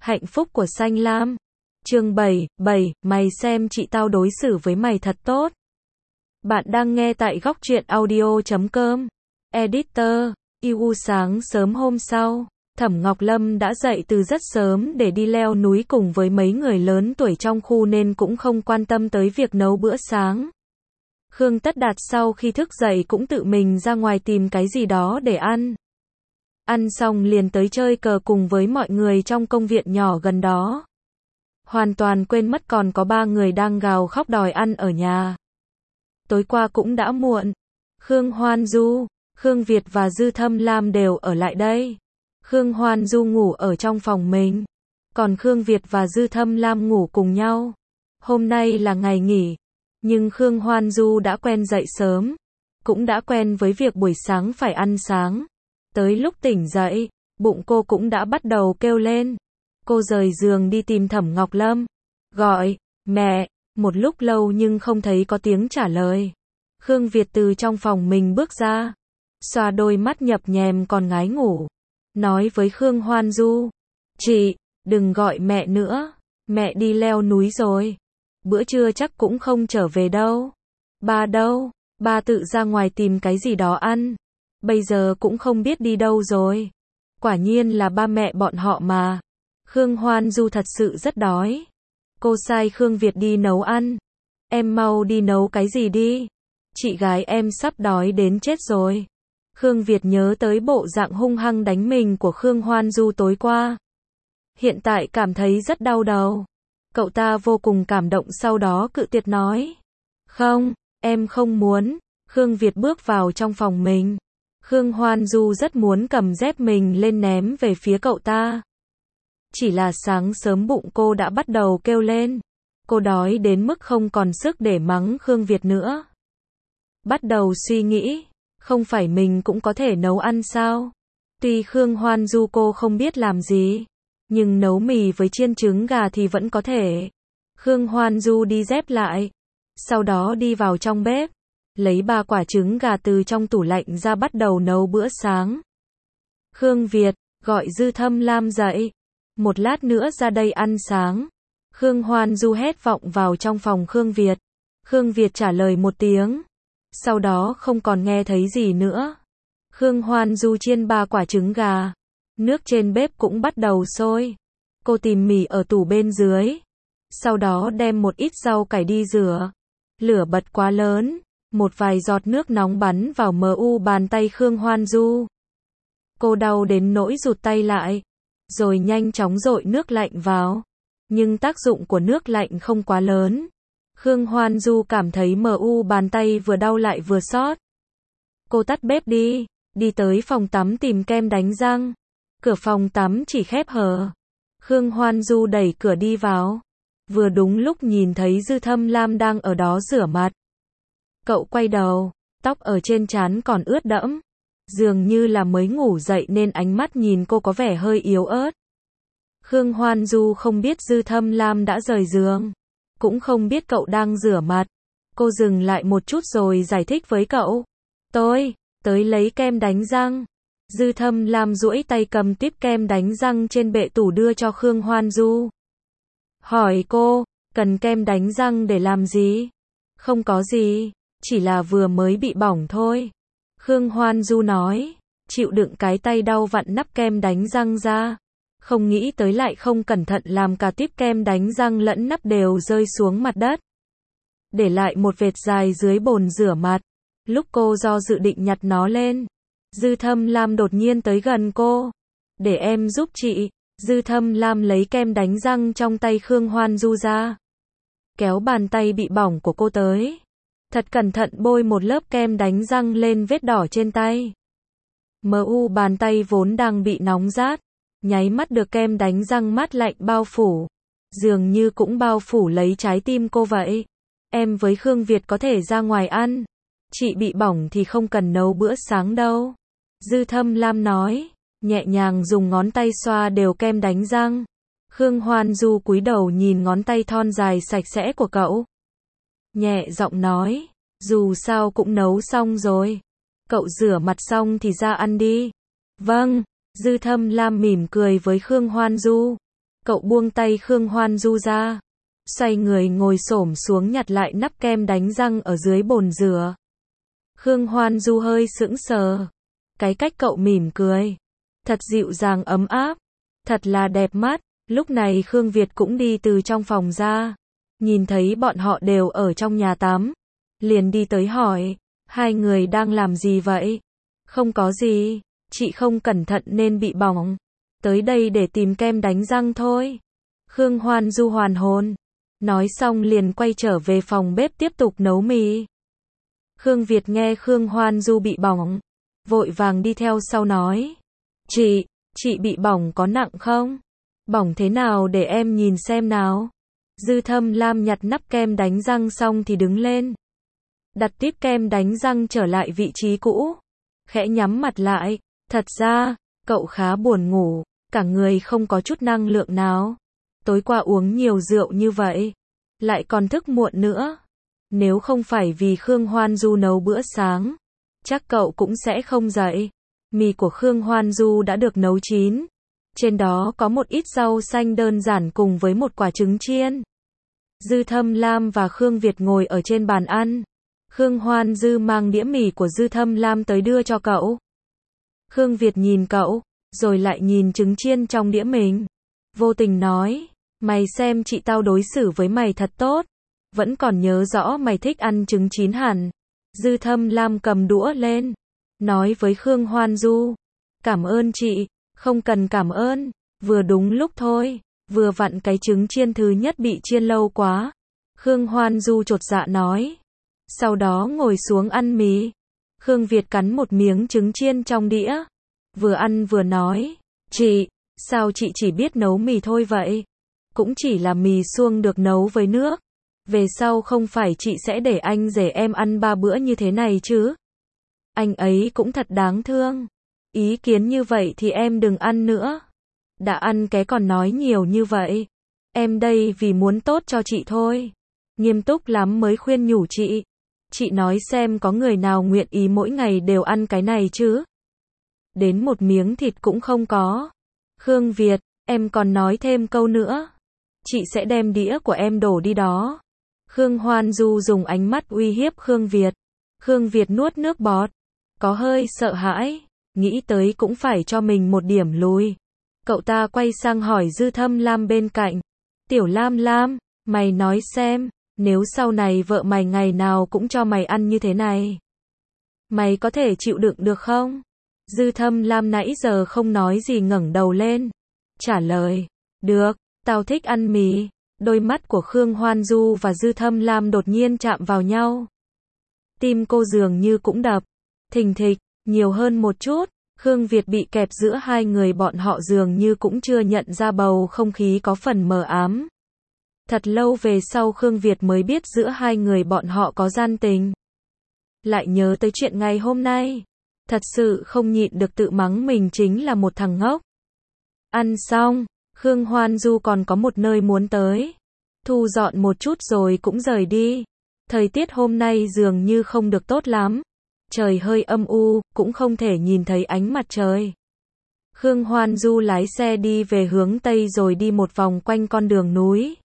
Hạnh phúc của Xanh Lam. Chương 7, mày xem chị tao đối xử với mày thật tốt. Bạn đang nghe tại góc truyện audio.com. Editor, Igu. Sáng sớm hôm sau, Thẩm Ngọc Lâm đã dậy từ rất sớm để đi leo núi cùng với mấy người lớn tuổi trong khu nên cũng không quan tâm tới việc nấu bữa sáng. Khương Tất Đạt sau khi thức dậy cũng tự mình ra ngoài tìm cái gì đó để ăn. Ăn xong liền tới chơi cờ cùng với mọi người trong công viên nhỏ gần đó. Hoàn toàn quên mất còn có 3 người đang gào khóc đòi ăn ở nhà. Tối qua cũng đã muộn. Khương Hoan Du, Khương Việt và Dư Thâm Lam đều ở lại đây. Khương Hoan Du ngủ ở trong phòng mình, còn Khương Việt và Dư Thâm Lam ngủ cùng nhau. Hôm nay là ngày nghỉ, nhưng Khương Hoan Du đã quen dậy sớm, cũng đã quen với việc buổi sáng phải ăn sáng. Tới lúc tỉnh dậy, bụng cô cũng đã bắt đầu kêu lên. Cô rời giường đi tìm Thẩm Ngọc Lâm, gọi, mẹ, một lúc lâu nhưng không thấy có tiếng trả lời. Khương Việt từ trong phòng mình bước ra, xoa đôi mắt nhập nhèm còn ngái ngủ, nói với Khương Hoan Du, chị, đừng gọi mẹ nữa, mẹ đi leo núi rồi, bữa trưa chắc cũng không trở về đâu. Ba đâu, ba tự ra ngoài tìm cái gì đó ăn, bây giờ cũng không biết đi đâu rồi. Quả nhiên là ba mẹ bọn họ mà. Khương Hoan Du thật sự rất đói. Cô sai Khương Việt đi nấu ăn. Em mau đi nấu cái gì đi. Chị gái em sắp đói đến chết rồi. Khương Việt nhớ tới bộ dạng hung hăng đánh mình của Khương Hoan Du tối qua. Hiện tại cảm thấy rất đau đầu. Cậu ta vô cùng cảm động, sau đó cự tuyệt nói. Không, em không muốn. Khương Việt bước vào trong phòng mình. Khương Hoan Du rất muốn cầm dép mình lên ném về phía cậu ta. Chỉ là sáng sớm bụng cô đã bắt đầu kêu lên. Cô đói đến mức không còn sức để mắng Khương Việt nữa. Bắt đầu suy nghĩ, không phải mình cũng có thể nấu ăn sao? Tuy Khương Hoan Du cô không biết làm gì, nhưng nấu mì với chiên trứng gà thì vẫn có thể. Khương Hoan Du đi dép lại, sau đó đi vào trong bếp, lấy 3 quả trứng gà từ trong tủ lạnh ra bắt đầu nấu bữa sáng. Khương Việt, gọi Dư Thâm Lam dậy. Một lát nữa ra đây ăn sáng. Khương Hoan Du hét vọng vào trong phòng Khương Việt. Khương Việt trả lời một tiếng. Sau đó không còn nghe thấy gì nữa. Khương Hoan Du chiên 3 quả trứng gà. Nước trên bếp cũng bắt đầu sôi. Cô tìm mì ở tủ bên dưới. Sau đó đem một ít rau cải đi rửa. Lửa bật quá lớn. Một vài giọt nước nóng bắn vào bàn tay Khương Hoan Du. Cô đau đến nỗi rụt tay lại. Rồi nhanh chóng dội nước lạnh vào. Nhưng tác dụng của nước lạnh không quá lớn. Khương Hoan Du cảm thấy bàn tay vừa đau lại vừa xót. Cô tắt bếp đi tới phòng tắm tìm kem đánh răng. Cửa phòng tắm chỉ khép hờ. Khương Hoan Du đẩy cửa đi vào. Vừa đúng lúc nhìn thấy Dư Thâm Lam đang ở đó rửa mặt. Cậu quay đầu, tóc ở trên trán còn ướt đẫm. Dường như là mới ngủ dậy nên ánh mắt nhìn cô có vẻ hơi yếu ớt. Khương Hoan Du không biết Dư Thâm Lam đã rời giường, cũng không biết cậu đang rửa mặt. Cô dừng lại một chút rồi giải thích với cậu. Tôi tới lấy kem đánh răng. Dư Thâm Lam duỗi tay cầm tiếp kem đánh răng trên bệ tủ đưa cho Khương Hoan Du. Hỏi cô, cần kem đánh răng để làm gì? Không có gì, chỉ là vừa mới bị bỏng thôi. Khương Hoan Du nói, chịu đựng cái tay đau vặn nắp kem đánh răng ra. Không nghĩ tới lại không cẩn thận làm cả tiếp kem đánh răng lẫn nắp đều rơi xuống mặt đất. Để lại một vệt dài dưới bồn rửa mặt. Lúc cô do dự định nhặt nó lên, Dư Thâm Lam đột nhiên tới gần cô. Để em giúp chị. Dư Thâm Lam lấy kem đánh răng trong tay Khương Hoan Du ra. Kéo bàn tay bị bỏng của cô tới. Thật cẩn thận bôi một lớp kem đánh răng lên vết đỏ trên tay. Bàn tay vốn đang bị nóng rát, nháy mắt được kem đánh răng mát lạnh bao phủ. Dường như cũng bao phủ lấy trái tim cô vậy. Em với Khương Việt có thể ra ngoài ăn. Chị bị bỏng thì không cần nấu bữa sáng đâu. Dư Thâm Lam nói, nhẹ nhàng dùng ngón tay xoa đều kem đánh răng. Khương Hoan Du cúi đầu nhìn ngón tay thon dài sạch sẽ của cậu. Nhẹ giọng nói, dù sao cũng nấu xong rồi. Cậu rửa mặt xong thì ra ăn đi. Vâng, Dư Thâm Lam mỉm cười với Khương Hoan Du. Cậu buông tay Khương Hoan Du ra, xoay người ngồi xổm xuống nhặt lại nắp kem đánh răng ở dưới bồn rửa. Khương Hoan Du hơi sững sờ. Cái cách cậu mỉm cười, thật dịu dàng ấm áp, thật là đẹp mắt. Lúc này Khương Việt cũng đi từ trong phòng ra, nhìn thấy bọn họ đều ở trong nhà tắm, liền đi tới hỏi, hai người đang làm gì vậy? Không có gì, chị không cẩn thận nên bị bỏng, tới đây để tìm kem đánh răng thôi. Khương Hoan Du hoàn hồn, nói xong liền quay trở về phòng bếp tiếp tục nấu mì. Khương Việt nghe Khương Hoan Du bị bỏng, vội vàng đi theo sau nói, chị bị bỏng có nặng không? Bỏng thế nào để em nhìn xem nào. Dư Thâm Lam nhặt nắp kem đánh răng xong thì đứng lên, đặt tiếp kem đánh răng trở lại vị trí cũ, khẽ nhắm mặt lại. Thật ra, cậu khá buồn ngủ, cả người không có chút năng lượng nào. Tối qua uống nhiều rượu như vậy, lại còn thức muộn nữa. Nếu không phải vì Khương Hoan Du nấu bữa sáng, chắc cậu cũng sẽ không dậy. Mì của Khương Hoan Du đã được nấu chín, trên đó có một ít rau xanh đơn giản cùng với một quả trứng chiên. Dư Thâm Lam và Khương Việt ngồi ở trên bàn ăn. Khương Hoan Du mang đĩa mì của Dư Thâm Lam tới đưa cho cậu. Khương Việt nhìn cậu, rồi lại nhìn trứng chiên trong đĩa mình. Vô tình nói, mày xem chị tao đối xử với mày thật tốt. Vẫn còn nhớ rõ mày thích ăn trứng chín hẳn. Dư Thâm Lam cầm đũa lên, nói với Khương Hoan Du, cảm ơn chị, không cần cảm ơn, vừa đúng lúc thôi, vừa vặn cái trứng chiên thứ nhất bị chiên lâu quá. Khương Hoan Du chột dạ nói, sau đó ngồi xuống ăn mì. Khương Việt cắn một miếng trứng chiên trong đĩa, vừa ăn vừa nói, chị, sao chị chỉ biết nấu mì thôi vậy? Cũng chỉ là mì suông được nấu với nước. Về sau không phải chị sẽ để anh rể em ăn 3 bữa như thế này chứ? Anh ấy cũng thật đáng thương. Ý kiến như vậy thì em đừng ăn nữa. Đã ăn cái còn nói nhiều như vậy. Em đây vì muốn tốt cho chị thôi. Nghiêm túc lắm mới khuyên nhủ chị. Chị nói xem có người nào nguyện ý mỗi ngày đều ăn cái này chứ? Đến một miếng thịt cũng không có. Khương Việt, em còn nói thêm câu nữa, chị sẽ đem đĩa của em đổ đi đó. Khương Hoan Du dùng ánh mắt uy hiếp Khương Việt. Khương Việt nuốt nước bọt, có hơi sợ hãi, nghĩ tới cũng phải cho mình một điểm lùi. Cậu ta quay sang hỏi Dư Thâm Lam bên cạnh, Tiểu Lam Lam, mày nói xem, nếu sau này vợ mày ngày nào cũng cho mày ăn như thế này, mày có thể chịu đựng được không? Dư Thâm Lam nãy giờ không nói gì ngẩng đầu lên, trả lời, được, tao thích ăn mì. Đôi mắt của Khương Hoan Du và Dư Thâm Lam đột nhiên chạm vào nhau. Tim cô dường như cũng đập thình thịch, nhiều hơn một chút. Khương Việt bị kẹp giữa hai người bọn họ dường như cũng chưa nhận ra bầu không khí có phần mờ ám. Thật lâu về sau Khương Việt mới biết giữa hai người bọn họ có gian tình. Lại nhớ tới chuyện ngày hôm nay. Thật sự không nhịn được tự mắng mình chính là một thằng ngốc. Ăn xong, Khương Hoan Du còn có một nơi muốn tới. Thu dọn một chút rồi cũng rời đi. Thời tiết hôm nay dường như không được tốt lắm. Trời hơi âm u, cũng không thể nhìn thấy ánh mặt trời. Khương Hoan Du lái xe đi về hướng Tây rồi đi một vòng quanh con đường núi.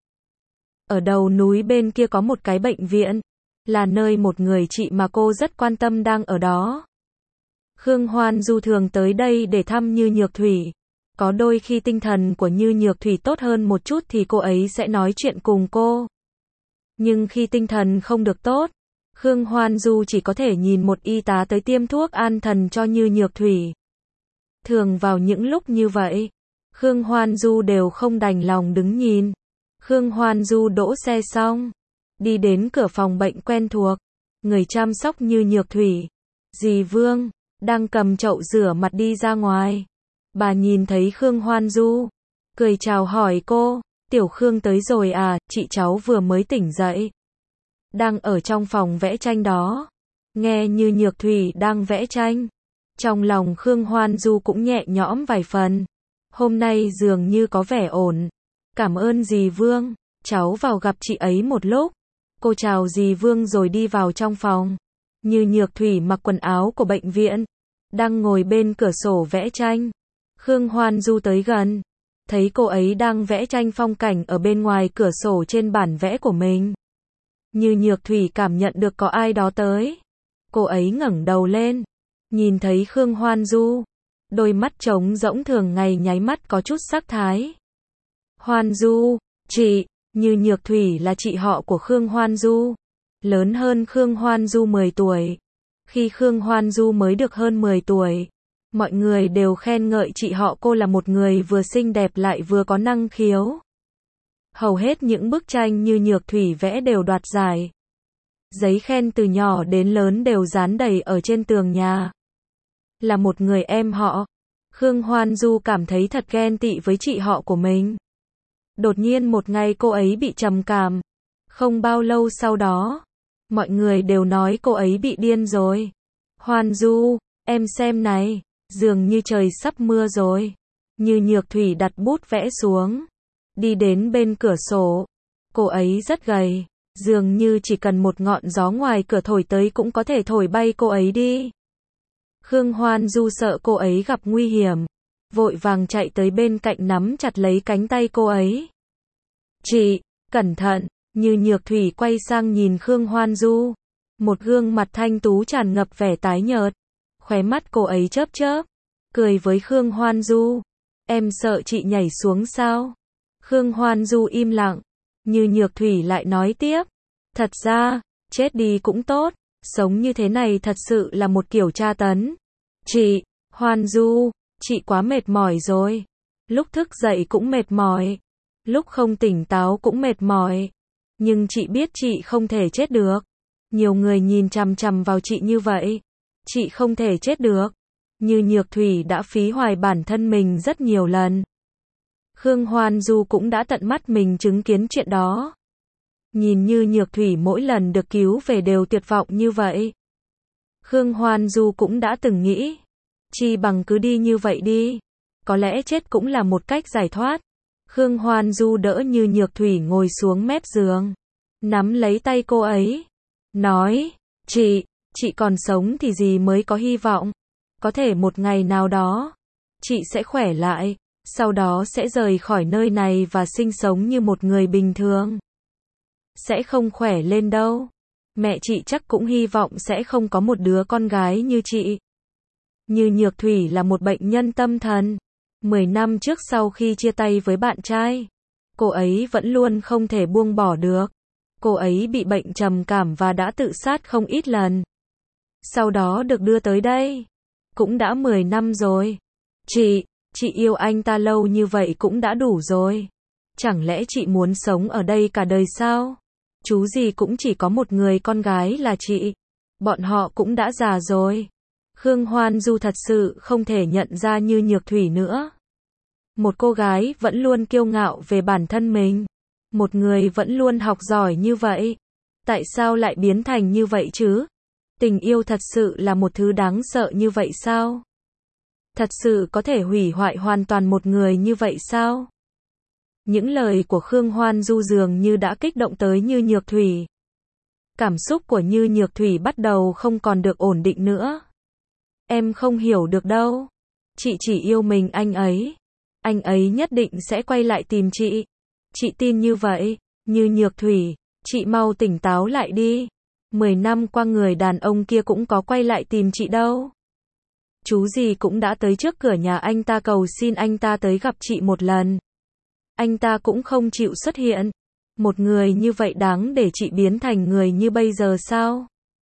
Ở đầu núi bên kia có một cái bệnh viện, là nơi một người chị mà cô rất quan tâm đang ở đó. Khương Hoan Du thường tới đây để thăm Như Nhược Thủy. Có đôi khi tinh thần của Như Nhược Thủy tốt hơn một chút thì cô ấy sẽ nói chuyện cùng cô. Nhưng khi tinh thần không được tốt, Khương Hoan Du chỉ có thể nhìn một y tá tới tiêm thuốc an thần cho Như Nhược Thủy. Thường vào những lúc như vậy, Khương Hoan Du đều không đành lòng đứng nhìn. Khương Hoan Du đỗ xe xong, đi đến cửa phòng bệnh quen thuộc. Người chăm sóc Như Nhược Thủy, dì Vương, đang cầm chậu rửa mặt đi ra ngoài. Bà nhìn thấy Khương Hoan Du, cười chào hỏi cô, Tiểu Khương tới rồi à, chị cháu vừa mới tỉnh dậy. Đang ở trong phòng vẽ tranh đó. Nghe Như Nhược Thủy đang vẽ tranh, trong lòng Khương Hoan Du cũng nhẹ nhõm vài phần. Hôm nay dường như có vẻ ổn. Cảm ơn dì Vương, cháu vào gặp chị ấy một lúc. Cô chào dì Vương rồi đi vào trong phòng. Như Nhược Thủy mặc quần áo của bệnh viện, đang ngồi bên cửa sổ vẽ tranh. Khương Hoan Du tới gần, thấy cô ấy đang vẽ tranh phong cảnh ở bên ngoài cửa sổ trên bản vẽ của mình. Như Nhược Thủy cảm nhận được có ai đó tới. Cô ấy ngẩng đầu lên, nhìn thấy Khương Hoan Du. Đôi mắt trống rỗng thường ngày nháy mắt có chút sắc thái. Hoan Du, chị, Như Nhược Thủy là chị họ của Khương Hoan Du. Lớn hơn Khương Hoan Du 10 tuổi. Khi Khương Hoan Du mới được hơn 10 tuổi, mọi người đều khen ngợi chị họ cô là một người vừa xinh đẹp lại vừa có năng khiếu. Hầu hết những bức tranh Như Nhược Thủy vẽ đều đoạt giải. Giấy khen từ nhỏ đến lớn đều dán đầy ở trên tường nhà. Là một người em họ, Khương Hoan Du cảm thấy thật ghen tị với chị họ của mình. Đột nhiên một ngày cô ấy bị trầm cảm. Không bao lâu sau đó, mọi người đều nói cô ấy bị điên rồi. Hoan Du, em xem này, dường như trời sắp mưa rồi. Như Nhược Thủy đặt bút vẽ xuống, đi đến bên cửa sổ. Cô ấy rất gầy, dường như chỉ cần một ngọn gió ngoài cửa thổi tới cũng có thể thổi bay cô ấy đi. Khương Hoan Du sợ cô ấy gặp nguy hiểm, vội vàng chạy tới bên cạnh nắm chặt lấy cánh tay cô ấy. Chị, cẩn thận. Như Nhược Thủy quay sang nhìn Khương Hoan Du. Một gương mặt thanh tú tràn ngập vẻ tái nhợt. Khóe mắt cô ấy chớp chớp, cười với Khương Hoan Du. Em sợ chị nhảy xuống sao? Khương Hoan Du im lặng. Như Nhược Thủy lại nói tiếp. Thật ra, chết đi cũng tốt. Sống như thế này thật sự là một kiểu tra tấn. Chị, Hoan Du, chị quá mệt mỏi rồi. Lúc thức dậy cũng mệt mỏi. Lúc không tỉnh táo cũng mệt mỏi. Nhưng chị biết chị không thể chết được. Nhiều người nhìn chằm chằm vào chị như vậy. Chị không thể chết được. Như Nhược Thủy đã phí hoài bản thân mình rất nhiều lần. Khương Hoan Du cũng đã tận mắt mình chứng kiến chuyện đó. Nhìn Như Nhược Thủy mỗi lần được cứu về đều tuyệt vọng như vậy. Khương Hoan Du cũng đã từng nghĩ. Chi bằng cứ đi như vậy đi. Có lẽ chết cũng là một cách giải thoát. Khương Hoan Du đỡ Như Nhược Thủy ngồi xuống mép giường. Nắm lấy tay cô ấy. Nói, chị còn sống thì gì mới có hy vọng. Có thể một ngày nào đó, chị sẽ khỏe lại. Sau đó sẽ rời khỏi nơi này và sinh sống như một người bình thường. Sẽ không khỏe lên đâu. Mẹ chị chắc cũng hy vọng sẽ không có một đứa con gái như chị. Như Nhược Thủy là một bệnh nhân tâm thần. 10 năm trước sau khi chia tay với bạn trai, cô ấy vẫn luôn không thể buông bỏ được. Cô ấy bị bệnh trầm cảm và đã tự sát không ít lần. Sau đó được đưa tới đây. Cũng đã 10 năm rồi. Chị yêu anh ta lâu như vậy cũng đã đủ rồi. Chẳng lẽ chị muốn sống ở đây cả đời sao? Chú gì cũng chỉ có một người con gái là chị. Bọn họ cũng đã già rồi. Khương Hoan Du thật sự không thể nhận ra Như Nhược Thủy nữa. Một cô gái vẫn luôn kiêu ngạo về bản thân mình. Một người vẫn luôn học giỏi như vậy. Tại sao lại biến thành như vậy chứ? Tình yêu thật sự là một thứ đáng sợ như vậy sao? Thật sự có thể hủy hoại hoàn toàn một người như vậy sao? Những lời của Khương Hoan Du dường như đã kích động tới Như Nhược Thủy. Cảm xúc của Như Nhược Thủy bắt đầu không còn được ổn định nữa. Em không hiểu được đâu. Chị chỉ yêu mình anh ấy. Anh ấy nhất định sẽ quay lại tìm chị. Chị tin như vậy. Như Nhược Thủy, chị mau tỉnh táo lại đi. 10 năm qua người đàn ông kia cũng có quay lại tìm chị đâu. Chú gì cũng đã tới trước cửa nhà anh ta cầu xin anh ta tới gặp chị một lần. Anh ta cũng không chịu xuất hiện. Một người như vậy đáng để chị biến thành người như bây giờ sao?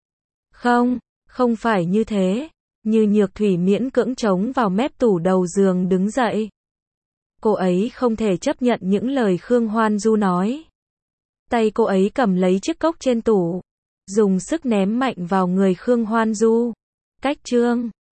Không phải như thế. Như Nhược Thủy miễn cưỡng chống vào mép tủ đầu giường đứng dậy. Cô ấy không thể chấp nhận những lời Khương Hoan Du nói. Tay cô ấy cầm lấy chiếc cốc trên tủ, dùng sức ném mạnh vào người Khương Hoan Du. Cách chương